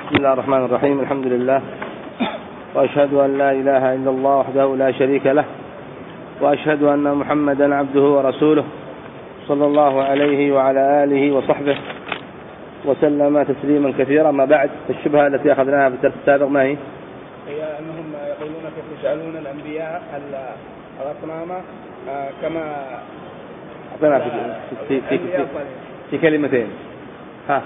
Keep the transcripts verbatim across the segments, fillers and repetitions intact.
بسم الله الرحمن الرحيم. الحمد لله، وأشهد أن لا إله إلا الله وحده لا شريك له، وأشهد أن محمدا عبده ورسوله صلى الله عليه وعلى آله وصحبه وسلم تسليما كثيرا. ما بعد، الشبهة التي أخذناها في الدرس السابق ما هي؟ هي أنهم يقولون كيف يجعلون الأنبياء الأصنام كما أعطينا في, في, في, في, في كلمتين. ها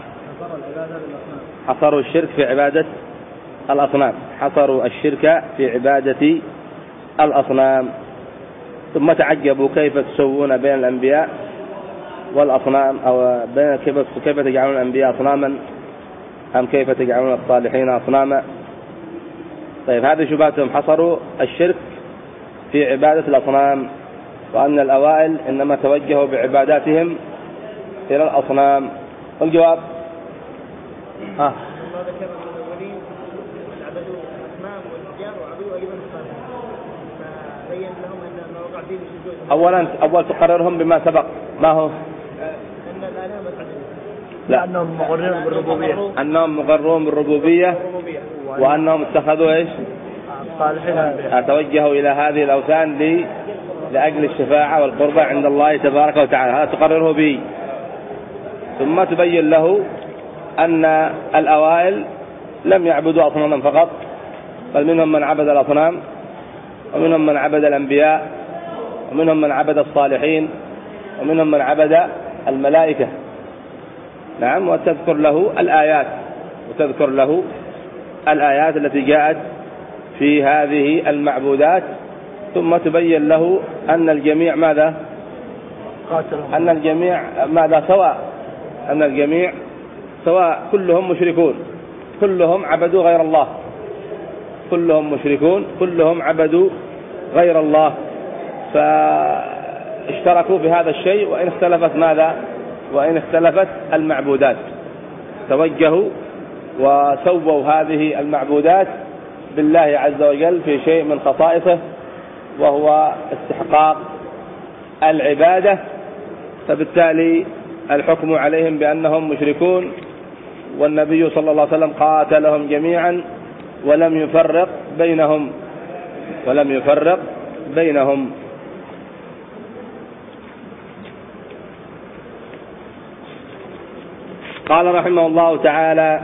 حصروا الشرك في عبادة الأصنام حصروا الشرك في عبادة الأصنام ثم تعجبوا كيف تسوون بين الأنبياء والأصنام، أو بين كيف كيف تجعلون الأنبياء أصناما أم كيف تجعلون الصالحين أصناما. طيب، هذه شبهتهم، حصروا الشرك في عبادة الأصنام، وأن الأوائل إنما توجهوا بعباداتهم إلى الأصنام. والجواب ها أولا أول تقررهم بما سبق. ما هو؟ لا، أنهم مقررون بالربوبية أنهم مقررون بالربوبية وأنهم اتخذوا إيش؟ توجهوا إلى هذه الأوثان لي لأجل الشفاعة والقربة عند الله تبارك وتعالى. هذا تقرره به، ثم تبين له أن الأوائل لم يعبدوا أصناما فقط، بل منهم من عبد الأصنام، ومنهم من عبد الأنبياء، ومنهم من عبد الصالحين، ومنهم من عبد الملائكة. نعم، وتذكر له الآيات وتذكر له الآيات التي جاءت في هذه المعبودات، ثم تبين له أن الجميع ماذا؟ أن الجميع ماذا؟ سواء، أن الجميع سواء، كلهم مشركون، كلهم عبدوا غير الله، كلهم مشركون، كلهم عبدوا غير الله، فاشتركوا في هذا الشيء وإن اختلفت ماذا؟ وإن اختلفت المعبودات. توجهوا وسووا هذه المعبودات بالله عز وجل في شيء من خصائصه، وهو استحقاق العبادة، فبالتالي الحكم عليهم بأنهم مشركون. والنبي صلى الله عليه وسلم قاتلهم جميعا ولم يفرق بينهم ولم يفرق بينهم. قال رحمه الله تعالى: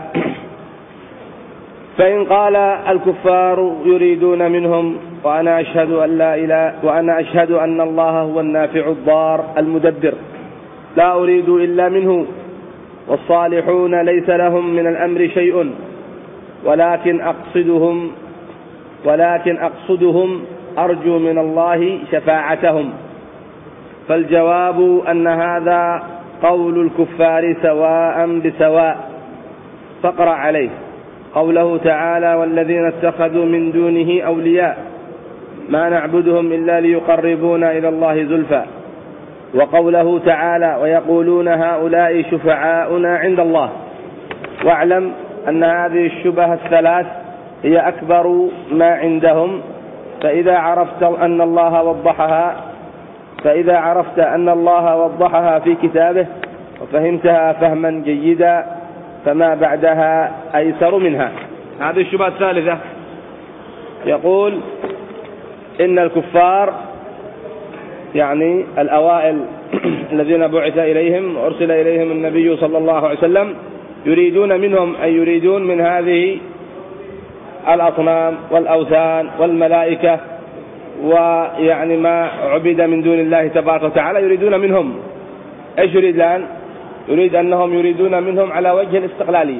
فإن قال الكفار يريدون منهم وأنا أشهد أن لا إله وأنا أشهد أن الله هو النافع الضار المدبر لا أريد إلا منه، والصالحون ليس لهم من الأمر شيء، ولكن أقصدهم ولكن أقصدهم أرجو من الله شفاعتهم. فالجواب أن هذا قول الكفار سواء بسواء. فاقرأ عليه قوله تعالى: والذين اتخذوا من دونه أولياء ما نعبدهم إلا ليقربونا إلى الله زلفى. وقوله تعالى: ويقولون هؤلاء شفعاؤنا عند الله. واعلم أن هذه الشبه الثلاث هي أكبر ما عندهم، فإذا عرفت أن الله وضحها فإذا عرفت أن الله وضحها في كتابه وفهمتها فهما جيدا فما بعدها أيسر منها. هذه الشبهة الثالثة. يقول إن الكفار، يعني الأوائل الذين بعث إليهم وأرسل إليهم النبي صلى الله عليه وسلم، يريدون منهم أي يريدون من هذه الأصنام والأوثان والملائكة ويعني ما عبد من دون الله تبارك وتعالى، يريدون منهم إيش يريد الآن؟ يريد أنهم يريدون منهم على وجه الاستقلالية.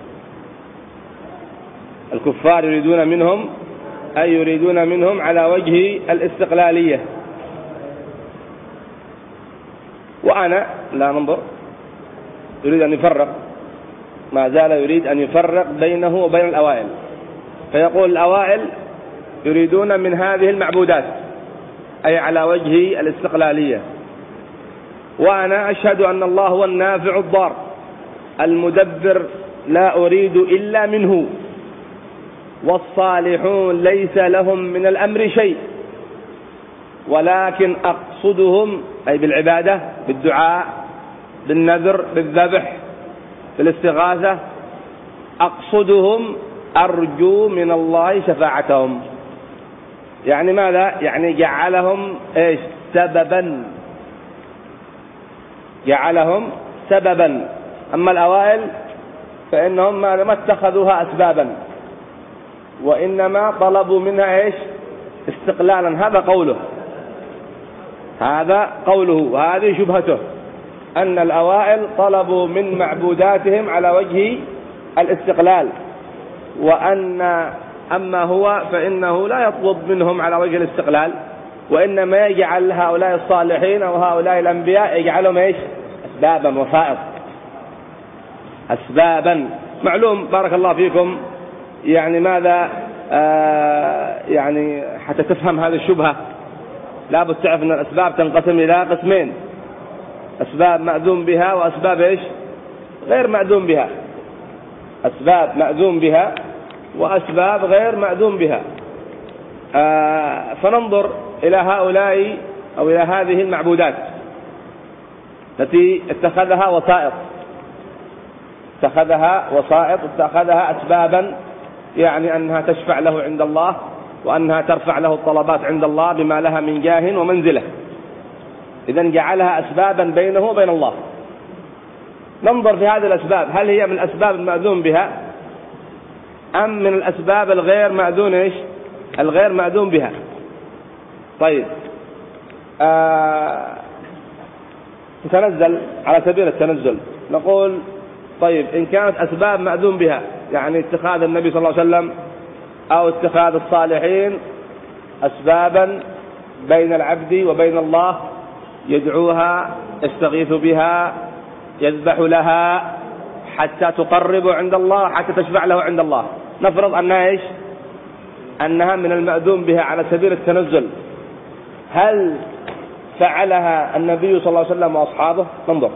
الكفار يريدون منهم أي يريدون منهم على وجه الاستقلالية. وأنا لا ننظر يريد أن يفرق، ما زال يريد أن يفرق بينه وبين الأوائل، فيقول الأوائل يريدون من هذه المعبودات أي على وجه الاستقلالية، وأنا أشهد أن الله هو النافع الضار المدبر لا أريد إلا منه، والصالحون ليس لهم من الأمر شيء، ولكن أقصدهم أي بالعبادة، بالدعاء، بالنذر، بالذبح، بالاستغاثة، أقصدهم أرجو من الله شفاعتهم. يعني ماذا؟ يعني جعلهم إيش؟ سببا، جعلهم سببا. أما الأوائل فإنهم ما اتخذوها أسبابا، وإنما طلبوا منها إيش؟ استقلالا. هذا قوله، هذا قوله، وهذه شبهته، أن الأوائل طلبوا من معبوداتهم على وجه الاستقلال، وأن أما هو فإنه لا يطلب منهم على وجه الاستقلال، وإنما يجعل هؤلاء الصالحين أو هؤلاء الأنبياء يجعلهم إيش؟ أسبابا وسائط، أسبابا. معلوم بارك الله فيكم يعني ماذا آه يعني حتى تفهم هذه الشبهة لابد تعرف أن الأسباب تنقسم إلى قسمين: أسباب مأذون بها وأسباب إيش؟ غير مأذون بها. أسباب مأذون بها وأسباب غير مأذون بها. آه فننظر إلى هؤلاء أو إلى هذه المعبودات التي اتخذها وسائط، اتخذها وسائط اتخذها أسبابا، يعني أنها تشفع له عند الله، وأنها ترفع له الطلبات عند الله بما لها من جاه ومنزلة. إذن جعلها أسبابا بينه وبين الله. ننظر في هذه الأسباب، هل هي من الأسباب المأذون بها أم من الأسباب الغير مأذون إيش؟ الغير مأذون بها. طيب آه تتنزل على سبيل التنزل، نقول طيب إن كانت أسباب مأذون بها، يعني اتخاذ النبي صلى الله عليه وسلم أو اتخاذ الصالحين أسبابا بين العبد وبين الله، يدعوها، يستغيث بها، يذبح لها حتى تقرب عند الله، حتى تشفع له عند الله، نفرض أنها إيش؟ أنها من المأذون بها على سبيل التنزل، هل فعلها النبي صلى الله عليه وسلم وأصحابه؟ ننظر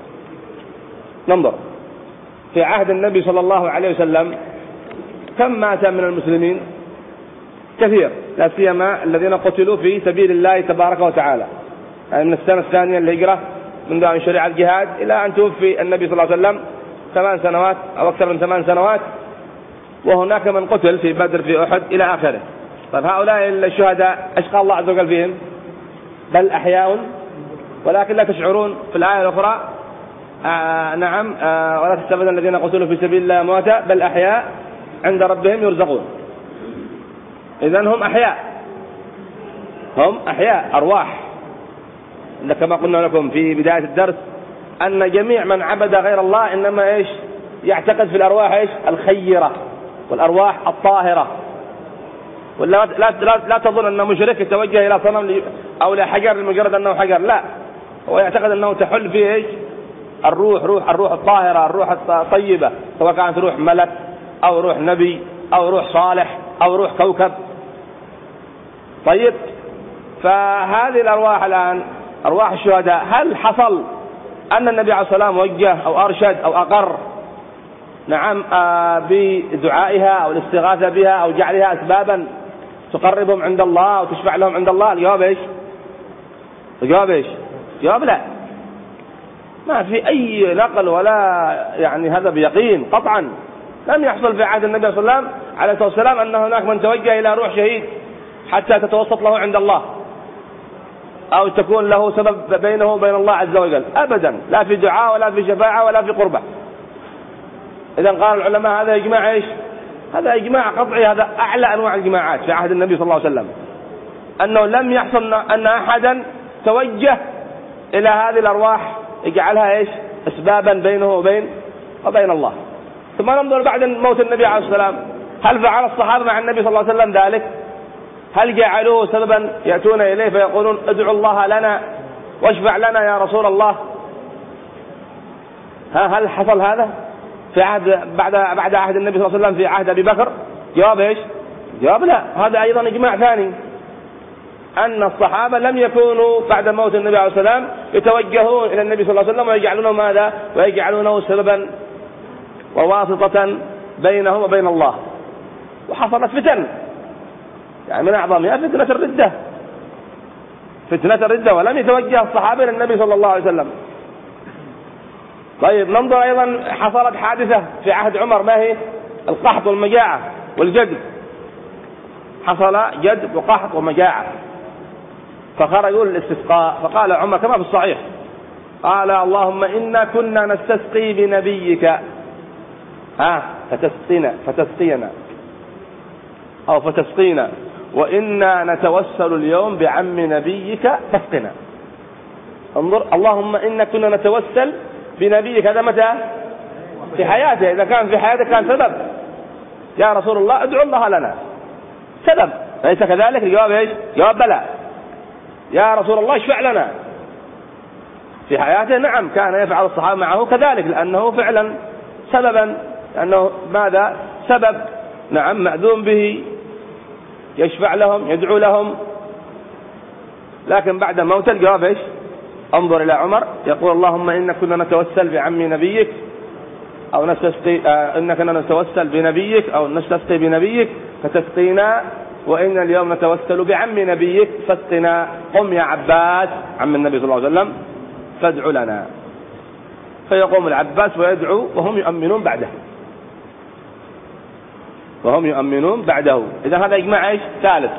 ننظر في عهد النبي صلى الله عليه وسلم كم مات من المسلمين؟ كثير، لا سيما الذين قتلوا في سبيل الله تبارك وتعالى، يعني من السنة الثانية للهجرة منذ أن شرع الجهاد إلى أن توفي النبي صلى الله عليه وسلم ثمان سنوات أو أكثر من ثمان سنوات، وهناك من قتل في بدر في أحد إلى آخره. طيب هؤلاء الشهداء أشقى الله عز وجل فيهم؟ بل أحياء ولكن لا تشعرون. في الآية الأخرى آه نعم آه ولا تحسبن الذين قتلوا في سبيل الله أمواتا بل أحياء عند ربهم يرزقون. إذن هم أحياء، هم أحياء أرواح. كما قلنا لكم في بداية الدرس أن جميع من عبد غير الله إنما إيش؟ يعتقد في الأرواح إيش؟ الخيرة والأرواح الطاهرة. ولا لا, لا, لا تظن أن مشرك يتوجه إلى صنم أو لحجر لمجرد أنه حجر، لا، هو يعتقد أنه تحل فيه إيش؟ الروح، روح الروح الطاهرة، الروح الطيبة، سواء كانت روح ملك أو روح نبي أو روح صالح أو روح كوكب. طيب فهذه الأرواح الآن أرواح الشهداء، هل حصل أن النبي عليه الصلاة والسلام وجه أو أرشد أو أقر نعم آه بدعائها أو الاستغاثة بها أو جعلها أسبابا تقربهم عند الله أو تشفع لهم عند الله؟ الجواب إيش؟ الجواب إيش؟ الجواب لا، ما في أي نقل ولا يعني هذا بيقين قطعا لم يحصل في عهد النبي صلى الله عليه وسلم عليه الصلاة والسلام أن هناك من توجه إلى روح شهيد حتى تتوسط له عند الله أو تكون له سبب بينه وبين الله عز وجل، أبدا، لا في دعاء ولا في شفاعة ولا في قربة. إذن قال العلماء هذا إجماع إيش؟ هذا إجماع قطعي، هذا أعلى أنواع الإجماعات في عهد النبي صلى الله عليه وسلم، أنه لم يحصل أن أحدا توجه إلى هذه الأرواح يجعلها إيش؟ أسبابا بينه وبين وبين الله. ثم ننظر بعد موت النبي عليه الصلاة والسلام، هل فعل الصحابة مع النبي صلى الله عليه وسلم ذلك؟ هل جعلوه سببا يأتون إليه فيقولون ادعوا الله لنا واشفع لنا يا رسول الله؟ ها هل حصل هذا في عهد بعد بعد عهد النبي صلى الله عليه وسلم في عهد أبي بكر؟ جواب إيش؟ جواب لا. هذا أيضا إجماع ثاني أن الصحابة لم يكونوا بعد موت النبي عليه الصلاة والسلام يتوجهون إلى النبي صلى الله عليه وسلم ويجعلونه ماذا؟ ويجعلونه سببا وواسطة بينه وبين الله. وحصلت فتن، يعني من أعظمها فتنة الردة، فتنة الردة، ولم يتوجه الصحابة إلى النبي صلى الله عليه وسلم. طيب ننظر أيضا، حصلت حادثة في عهد عمر، ما هي؟ القحط والمجاعة والجدب. حصل جدب وقحط ومجاعة، فخرجوا للاستسقاء، فقال عمر كما في الصحيح، قال اللهم إنا كنا نستسقي بنبيك ها فتسقينا فتسقينا أو فتسقينا وإنا نتوسل اليوم بعم نبيك فاسقنا. انظر، اللهم إنا كنا نتوسل بنبيك، هذا متى؟ في حياته. إذا كان في حياته كان سبب، يا رسول الله ادعو الله لنا، سبب. ليس كذلك؟ الجواب ايش؟ جواب بلى، يا رسول الله اشفع لنا. في حياته نعم كان يفعل الصحابة معه كذلك، لأنه فعلا سببا، لأنه ماذا؟ سبب، نعم، مأذون به، يشفع لهم، يدعو لهم. لكن بعد موت الجواب ايش؟ انظر إلى عمر يقول اللهم إنا كنا نتوسل بعم نبيك أو نستسقي آه إن كنا نتوسل بنبيك أو نستسقي بنبيك فتسقينا، وإن اليوم نتوسل بعم نبيك فاسقنا. قم يا عباس عم النبي صلى الله عليه وسلم فادعو لنا. فيقوم العباس ويدعو وهم يؤمنون بعده، وهم يؤمنون بعده. إذا هذا إجماع ايش؟ ثالث.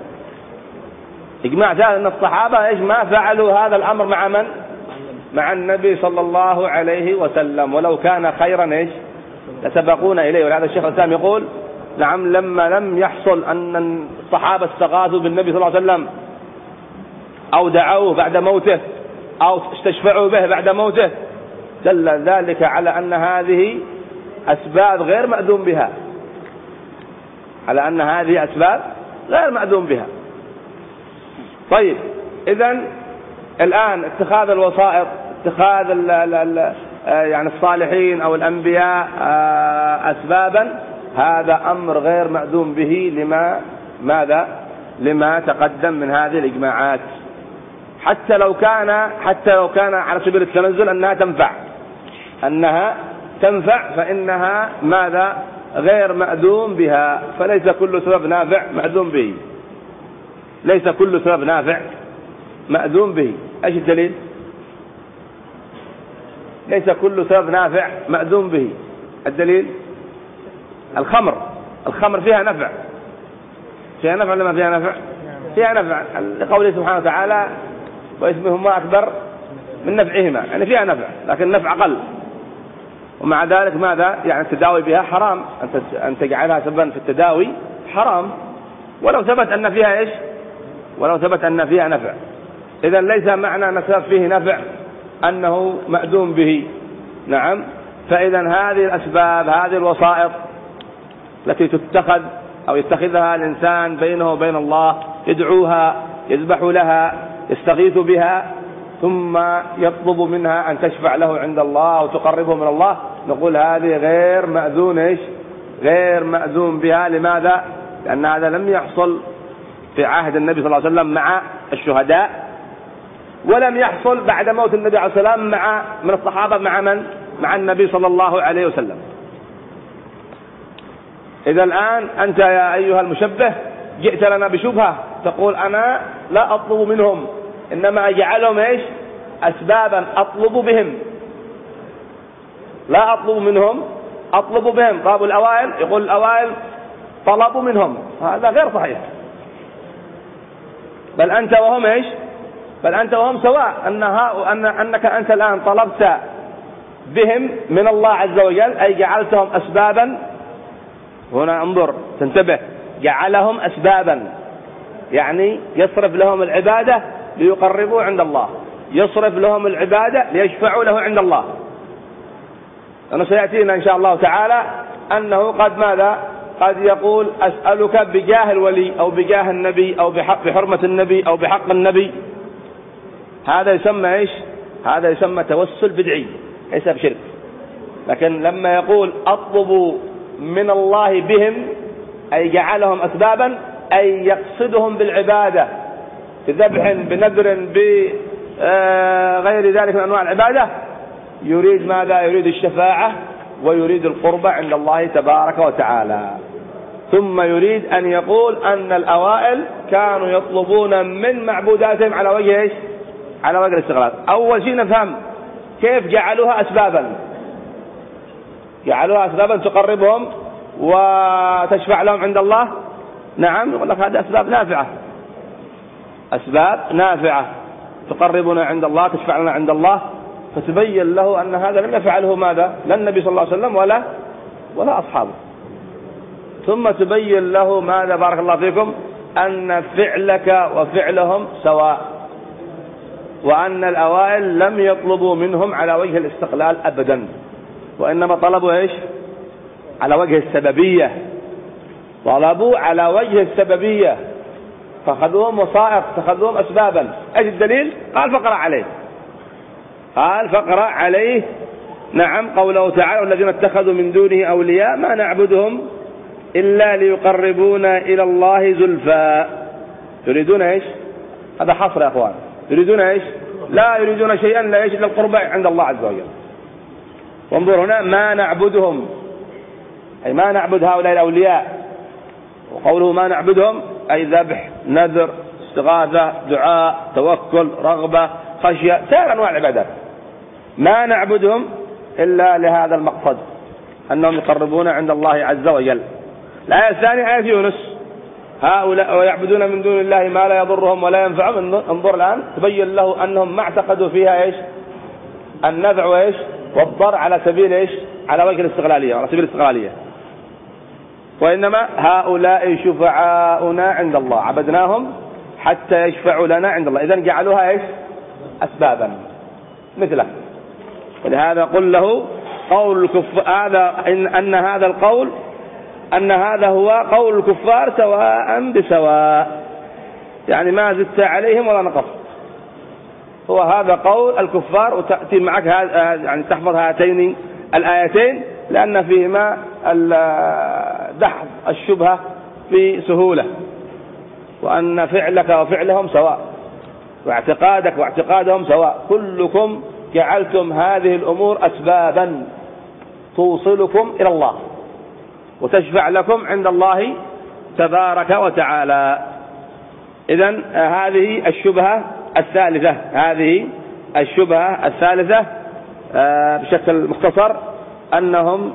إجماع ثالث أن الصحابة ايش؟ ما فعلوا هذا الأمر مع من؟ مع النبي صلى الله عليه وسلم، ولو كان خيرا ايش؟ لسبقونا إليه. ولهذا الشيخ الإسلام يقول نعم لما لم يحصل أن الصحابة استغاثوا بالنبي صلى الله عليه وسلم أو دعوه بعد موته أو استشفعوا به بعد موته، دل ذلك على أن هذه أسباب غير مأذون بها، على أن هذه أسباب غير مأذون بها. طيب إذن الآن اتخاذ الوسائط، اتخاذ ال ال ال يعني الصالحين أو الأنبياء أسبابا، هذا أمر غير مأذون به لما ماذا؟ لما تقدم من هذه الإجماعات. حتى لو كان حتى لو كان على سبيل التنزل أنها تنفع، أنها تنفع فإنها ماذا؟ غير مأذون بها. فليس كل سبب نافع مأذون به، ليس كل سبب نافع مأذون به. ايش الدليل؟ ليس كل سبب نافع مأذون به. الدليل الخمر، الخمر فيها نفع، فيها نفع ولا ما فيها نفع؟ فيها نفع، لقوله سبحانه وتعالى واسمهما أكبر من نفعهما، يعني فيها نفع لكن نفع أقل. ومع ذلك ماذا؟ يعني التداوي بها حرام، أن تجعلها سببا في التداوي حرام، ولو ثبت أن فيها إيش؟ ولو ثبت أن فيها نفع. إذن ليس معنى أن سبب فيه نفع أنه مأذون به. نعم. فإذا هذه الأسباب، هذه الوسائط التي تتخذ أو يتخذها الإنسان بينه وبين الله، يدعوها، يذبح لها، يستغيث بها، ثم يطلب منها أن تشفع له عند الله أو تقربه من الله، نقول هذه غير مأذون إيش؟ غير مأذون بها. لماذا؟ لأن هذا لم يحصل في عهد النبي صلى الله عليه وسلم مع الشهداء، ولم يحصل بعد موت النبي عليه الصلاة والسلام مع من الصحابة مع من؟ مع النبي صلى الله عليه وسلم. إذا الآن أنت يا أيها المشبه جئت لنا بشبهة، تقول أنا لا أطلب منهم، إنما أجعلهم إيش؟ أسبابا أطلب بهم، لا أطلب منهم، أطلب بهم. طاب الأوائل، يقول الأوائل طلبوا منهم، هذا غير صحيح. بل أنت وهم إيش؟ بل أنت وهم سواء، أنها أن أنك أنت الآن طلبت بهم من الله عز وجل، أي جعلتهم أسبابا. هنا انظر تنتبه، جعلهم أسبابا يعني يصرف لهم العبادة ليقربوا عند الله، يصرف لهم العبادة ليشفعوا له عند الله. أنا سيأتينا إن شاء الله تعالى أنه قد ماذا؟ قد يقول أسألك بجاه الولي أو بجاه النبي أو بحق بحرمة النبي أو بحق النبي. هذا يسمى إيش؟ هذا يسمى توسل بدعي، ليس بشرك. لكن لما يقول أطلب من الله بهم، أي جعلهم أسبابا، أي يقصدهم بالعبادة بذبح بنذر بغير ذلك من أنواع العبادة، يريد ماذا؟ يريد الشفاعة ويريد القربة عند الله تبارك وتعالى. ثم يريد أن يقول أن الأوائل كانوا يطلبون من معبوداتهم على وجه إيش؟ على وجه الاستغلال. أول شيء نفهم كيف جعلوها أسبابا، جعلوها أسبابا تقربهم وتشفع لهم عند الله. نعم، يقول لك هذه أسباب نافعة، أسباب نافعة تقربنا عند الله، تشفع لنا عند الله. فتبين له أن هذا لم يفعله ماذا؟ لا النبي صلى الله عليه وسلم ولا ولا أصحابه. ثم تبين له ماذا؟ بارك الله فيكم، أن فعلك وفعلهم سواء، وأن الأوائل لم يطلبوا منهم على وجه الاستقلال أبدا، وإنما طلبوا إيش؟ على وجه السببية، طلبوا على وجه السببية، فخذوهم وسائط، فخذوهم أسبابا. أيش الدليل؟ قال فقرأ عليه، قال فقرأ عليه. نعم، قوله تعالى والذين اتخذوا من دونه أولياء ما نعبدهم إلا ليقربونا إلى الله زلفى. يريدون إيش؟ هذا حصر يا أخوان، يريدون إيش؟ لا يريدون شيئا لا يجد القربى عند الله عز وجل. وانظر هنا، ما نعبدهم، أي ما نعبد هؤلاء الأولياء. وقوله ما نعبدهم أي ذبح، نذر، استغاثة، دعاء، توكل، رغبة، خشية، سائر أنواع العبادات. ما نعبدهم إلا لهذا المقصد، أنهم يقربون عند الله عز وجل. الآية الثانية آية يونس، هؤلاء ويعبدون من دون الله ما لا يضرهم ولا ينفعهم. انظر الآن، تبين له أنهم ما اعتقدوا فيها إيش؟ النفع وإيش؟ والضر على سبيل إيش؟ على وجه الاستغلالية، على سبيل الاستغلالية. وإنما هؤلاء شفعاؤنا عند الله، عبدناهم حتى يشفعوا لنا عند الله. إذن جعلوها إيش؟ أسبابا مثله. ولهذا قل له قول الكفار هذا، إن أن هذا القول أن هذا هو قول الكفار سواء بسواء، يعني ما زدت عليهم ولا نقصت. هو هذا قول الكفار، وتأتي معك يعني تحفظ هاتين الآيتين لأن فيهما دحض الشبهة بسهولة، وأن فعلك وفعلهم سواء، واعتقادك واعتقادهم سواء، كلكم جعلتم هذه الأمور أسبابا توصلكم إلى الله وتشفع لكم عند الله تبارك وتعالى. إذن هذه الشبهة الثالثة، هذه الشبهة الثالثة بشكل مختصر، أنهم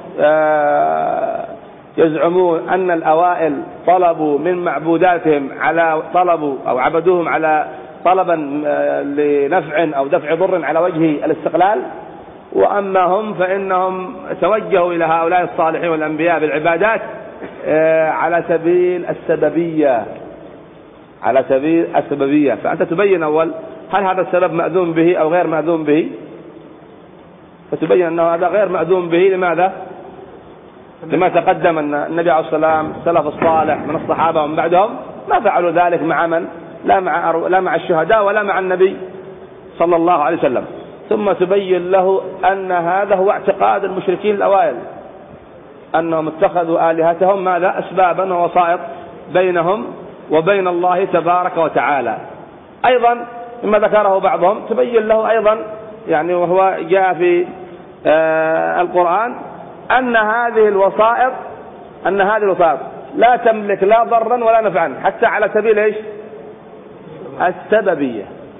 يزعمون أن الأوائل طلبوا من معبوداتهم على طلبوا أو عبدوهم على طلبا لنفع أو دفع ضر على وجه الاستقلال، وأما هم فإنهم توجهوا إلى هؤلاء الصالحين والأنبياء بالعبادات على سبيل السببية، على سبيل السببية. فأنت تبين أول هل هذا السبب مأذون به أو غير مأذون به، فتبين أنه هذا غير مأذون به. لماذا؟ لما تقدم أن النبي عليه الصلاة والسلام السلف الصالح من الصحابة ومن بعدهم ما فعلوا ذلك مع من؟ لا مع لا مع الشهداء ولا مع النبي صلى الله عليه وسلم. ثم تبين له أن هذا هو اعتقاد المشركين الأوائل، أنهم اتخذوا آلهتهم ماذا؟ أسبابا ووسائط بينهم وبين الله تبارك وتعالى. أيضا مما ذكره بعضهم تبين له أيضا يعني وهو جاء في آه القرآن أن هذه الوسائط أن هذه الوسائط لا تملك لا ضرا ولا نفعا حتى على سبيل إيش؟ السببية.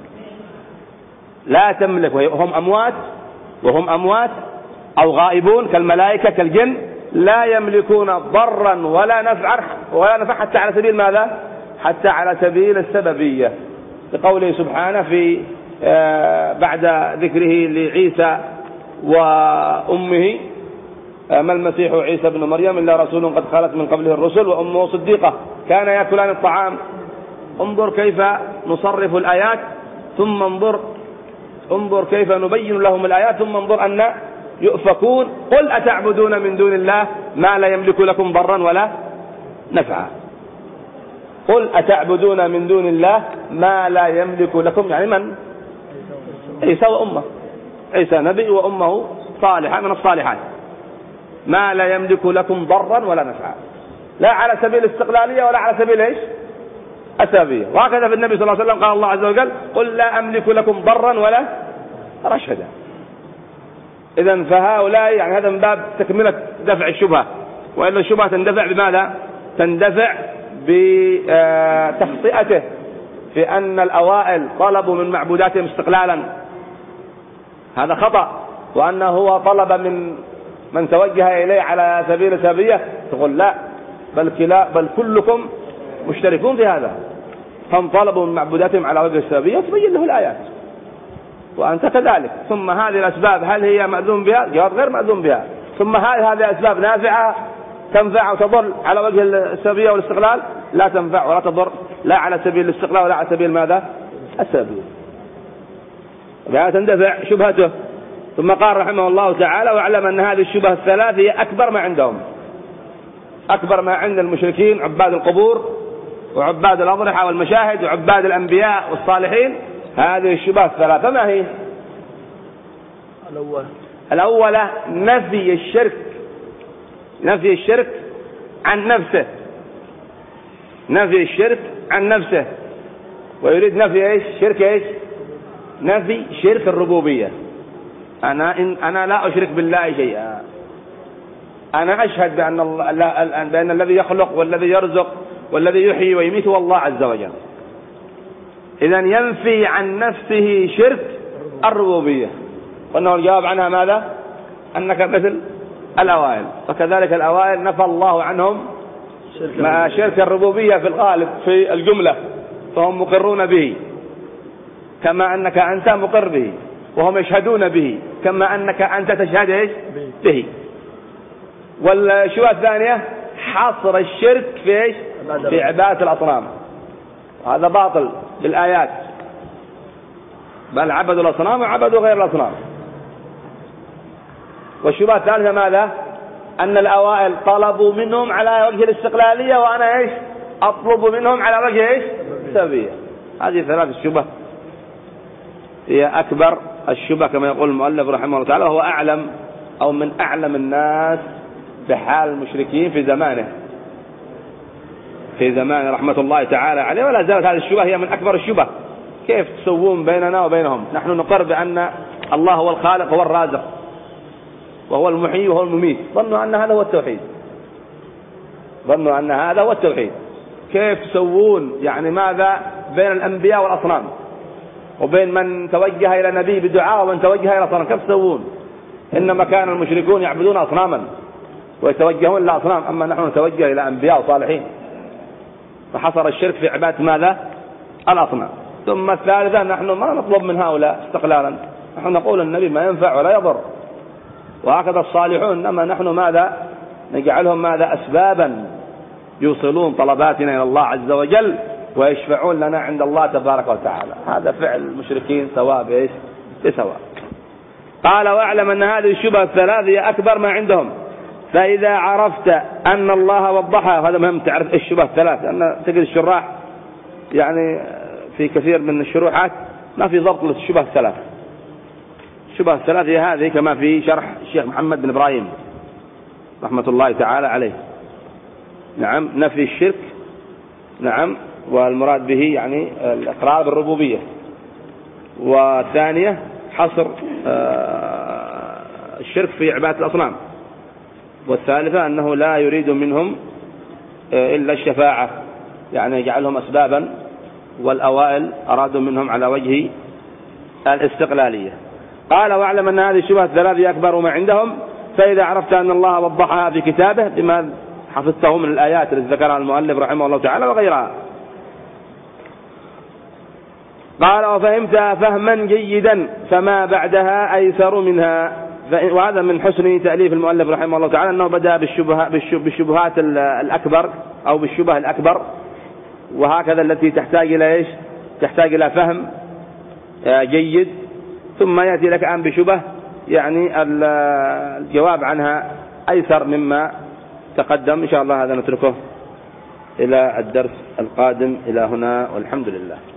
لا تملك، وهم أموات وهم أموات أو غائبون كالملائكة كالجن، لا يملكون ضرا ولا نفعا ولا نفع حتى على سبيل ماذا؟ حتى على سبيل السببية. لقوله سبحانه في آه بعد ذكره لعيسى وأمه ما المسيح عيسى بن مريم إلا رسول قد خلت من قبله الرسل وأمه صديقة كان يأكلان الطعام. انظر كيف نصرف الآيات، ثم انظر انظر كيف نبين لهم الآيات، ثم انظر أن يؤفكون. قل أتعبدون من دون الله ما لا يملك لكم ضرا ولا نفعا. قل أتعبدون من دون الله ما لا يملك لكم، يعني من؟ عيسى وأمه، عيسى نبي وأمه صالحة من الصالحات، ما لا يملك لكم ضرا ولا نفعا، لا على سبيل الاستقلالية ولا على سبيل ايش؟ السببية. وهكذا في النبي صلى الله عليه وسلم قال الله عز وجل قل لا أملك لكم ضرا ولا رشدا. إذن فهؤلاء يعني هذا من باب تكملة دفع الشبهة، وإلا الشبهة تندفع بماذا؟ تندفع بتخطئته في أن الأوائل طلبوا من معبوداتهم استقلالا هذا خطأ، وأنه هو طلب من من توجه إليه على سبيل السببية، تقول لا، بل كلا بل كلكم مشتركون في هذا، هم طلبوا من معبوداتهم على وجه السببية وتبين له الآيات، وأنت كذلك. ثم هذه الأسباب هل هي مأذون بها؟ جواب غير مأذون بها. ثم هل هذه أسباب نافعة تنفع وتضر على وجه السببية والاستقلال؟ لا تنفع ولا تضر، لا على سبيل الاستقلال ولا على سبيل ماذا؟ السببية. وبهذا تندفع شبهته. ثم قال رحمه الله تعالى: واعلم أن هذه الشبهة الثلاث هي أكبر ما عندهم، أكبر ما عند المشركين عباد القبور وعباد الأضرحة والمشاهد وعباد الأنبياء والصالحين. هذه الشبهة الثلاثة ما هي؟ الأول الأولى نفي الشرك، نفي الشرك عن نفسه، نفي الشرك عن نفسه، ويريد نفي ايش؟ شرك ايش؟ نفي شرك الربوبية. أنا إن أنا لا أشرك بالله شيئا، أنا أشهد بأن الله بأن الذي يخلق والذي يرزق والذي يحيي ويميت هو الله عز وجل. إذن ينفي عن نفسه شرك الربوبية، وأنه الجواب عنها ماذا؟ أنك مثل الأوائل. وكذلك الأوائل نفى الله عنهم مع شرك الربوبية في الغالب في الجملة، فهم مقرون به كما أنك أنت مقر به، وهم يشهدون به كما أنك أنت تشهد إيش؟ به. والشبهة الثانية حصر الشرك في إيش؟ في عبادة الأصنام، هذا باطل بالآيات، بل عبدوا الأصنام وعبدوا غير الأصنام. والشبهة الثالثة ماذا؟ أن الأوائل طلبوا منهم على وجه الاستقلالية، وأنا إيش؟ أطلب منهم على وجه إيش؟ السببية. هذه ثلاث الشبهة هي أكبر الشبهة كما يقول المؤلف رحمه الله تعالى، وهو أعلم أو من أعلم الناس بحال المشركين في زمانه، في زمان رحمة الله تعالى عليه. ولا زالت هذه الشبهة هي من أكبر الشبهة. كيف تسوون بيننا وبينهم؟ نحن نقر بأن الله هو الخالق هو الرازق وهو المحيي وهو المميت. ظنوا أن هذا هو التوحيد، ظنوا أن هذا هو التوحيد. كيف تسوون يعني ماذا بين الأنبياء والأصنام، وبين من توجه إلى نبي بدعاء ومن توجه إلى صنم؟ كيف تسوون؟ إنما كان المشركون يعبدون أصناما ويتوجهون إلى أصنام، أما نحن نتوجه إلى أنبياء وصالحين. فحصر الشرك في عبادة ماذا؟ الأصنام. ثم الثالثة نحن ما نطلب من هؤلاء استقلالا، نحن نقول النبي ما ينفع ولا يضر، وهكذا الصالحون، إنما نحن ماذا؟ نجعلهم ماذا؟ أسبابا يوصلون طلباتنا إلى الله عز وجل ويشفعون لنا عند الله تبارك وتعالى. هذا فعل المشركين سواء بإيش؟ بسواء. قال: واعلم أن هذه الشبهة الثلاث هي أكبر ما عندهم، فإذا عرفت أن الله وضحها. هذا مهم تعرف الشبهة الثلاث، لأن تجد الشراح يعني في كثير من الشروحات ما في ضبط للشبهة الثلاث. الشبهة الثلاث هي هذه كما في شرح الشيخ محمد بن إبراهيم رحمة الله تعالى عليه. نعم، نفي الشرك، نعم، والمراد به يعني الإقرار بالربوبية. والثانية حصر الشرك في عبادة الأصنام. والثالثة أنه لا يريد منهم إلا الشفاعة، يعني يجعلهم أسبابا، والأوائل أرادوا منهم على وجه الاستقلالية. قال: واعلم أن هذه الشبهة الثلاث أكبر ما عندهم، فإذا عرفت أن الله وضحها في كتابه بما حفظته من الآيات التي ذكرها المؤلف رحمه الله تعالى وغيرها. قال: وفهمتها فهما جيدا فما بعدها أيسر منها. وهذا من حسن تأليف المؤلف رحمه الله تعالى أنه بدأ بالشبه بالشبهات الأكبر أو بالشبه الأكبر، وهكذا التي تحتاج إلى إيش؟ تحتاج إلى فهم جيد، ثم يأتي لك الآن بشبه يعني الجواب عنها أيسر مما تقدم. إن شاء الله هذا نتركه إلى الدرس القادم. إلى هنا والحمد لله.